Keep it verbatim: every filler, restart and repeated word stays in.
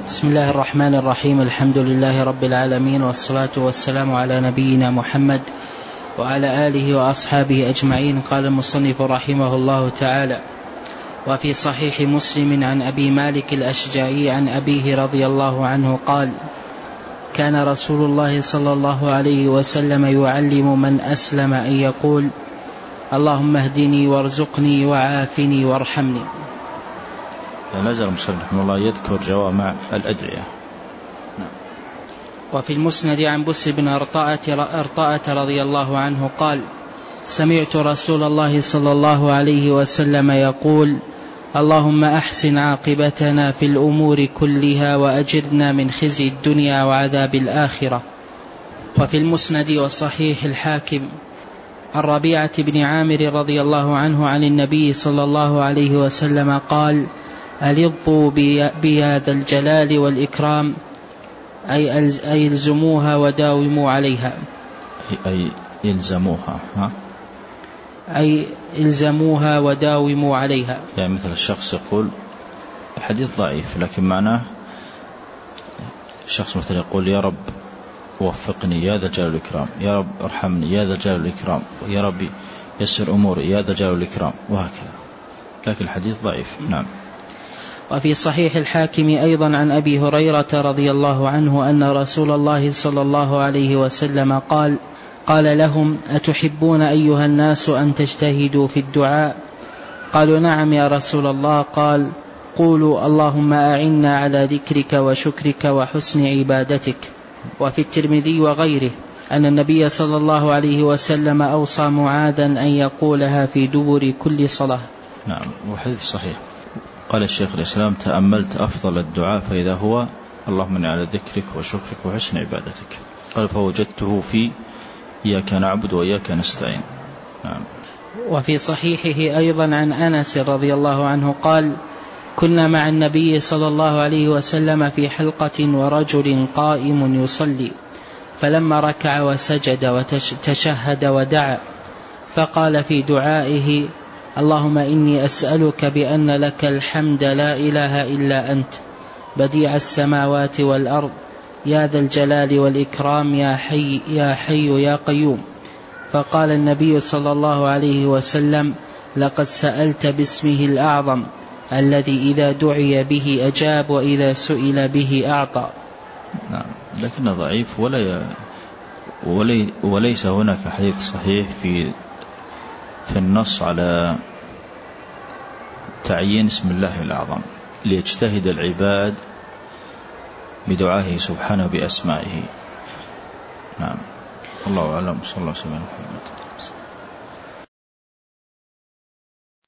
بسم الله الرحمن الرحيم. الحمد لله رب العالمين، والصلاة والسلام على نبينا محمد وعلى آله وأصحابه أجمعين. قال المصنف رحمه الله تعالى: وفي صحيح مسلم عن أبي مالك الأشجعي عن أبيه رضي الله عنه قال: كان رسول الله صلى الله عليه وسلم يعلم من أسلم أن يقول: اللهم اهدني وارزقني وعافني وارحمني. نزل المصنف رحمه الله يذكر جوامع الأدعية. وفي المسند عن بسر بن أرطاءة رضي الله عنه قال: سمعت رسول الله صلى الله عليه وسلم يقول: اللهم أحسن عاقبتنا في الأمور كلها وأجرنا من خزي الدنيا وعذاب الآخرة. وفي المسند وصحيح الحاكم عن ربيعة بن عامر رضي الله عنه عن النبي صلى الله عليه وسلم قال: ألظوا بهذا الجلال والإكرام، أي إلزموها وداوموا عليها. أي إلزموها ها؟ أي إلزموها وداوموا عليها. يعني مثل الشخص يقول الحديث ضعيف، لكن معناه الشخص مثل يقول: يا رب وفقني يا ذا الجلال والإكرام، يا رب ارحمني يا ذا الجلال والإكرام، يا رب يسر أموري يا ذا الجلال والإكرام، وهكذا. لكن الحديث ضعيف. نعم. وفي صحيح الحاكم أيضا عن أبي هريرة رضي الله عنه أن رسول الله صلى الله عليه وسلم قال: قال لهم: أتحبون أيها الناس أن تجتهدوا في الدعاء؟ قالوا: نعم يا رسول الله. قال: قولوا: اللهم أعنا على ذكرك وشكرك وحسن عبادتك. وفي الترمذي وغيره أن النبي صلى الله عليه وسلم أوصى معاذا أن يقولها في دبر كل صلاة. نعم، وحديث صحيح. قال الشيخ الإسلام: تأملت أفضل الدعاء فإذا هو اللهم إني على ذكرك وشكرك وحسن عبادتك. قال: فوجدته في إياك نعبد وإياك نستعين. نعم. وفي صحيحه أيضا عن أنس رضي الله عنه قال: كنا مع النبي صلى الله عليه وسلم في حلقة ورجل قائم يصلي، فلما ركع وسجد وتشهد ودعا فقال في دعائه: اللهم إني أسألك بأن لك الحمد لا إله إلا أنت، بديع السماوات والأرض، يا ذا الجلال والإكرام، يا حي يا حي يا قيوم. فقال النبي صلى الله عليه وسلم: لقد سألت باسمه الأعظم الذي إذا دعي به أجاب وإذا سئل به أعطى. نعم، لكنه ضعيف، ولا ي... ولي... وليس هناك حديث صحيح في في النص على تعيين اسم الله الأعظم ليجتهد العباد بدعائه سبحانه بأسمائه. نعم، الله أعلم. صلى الله عليه وسلم.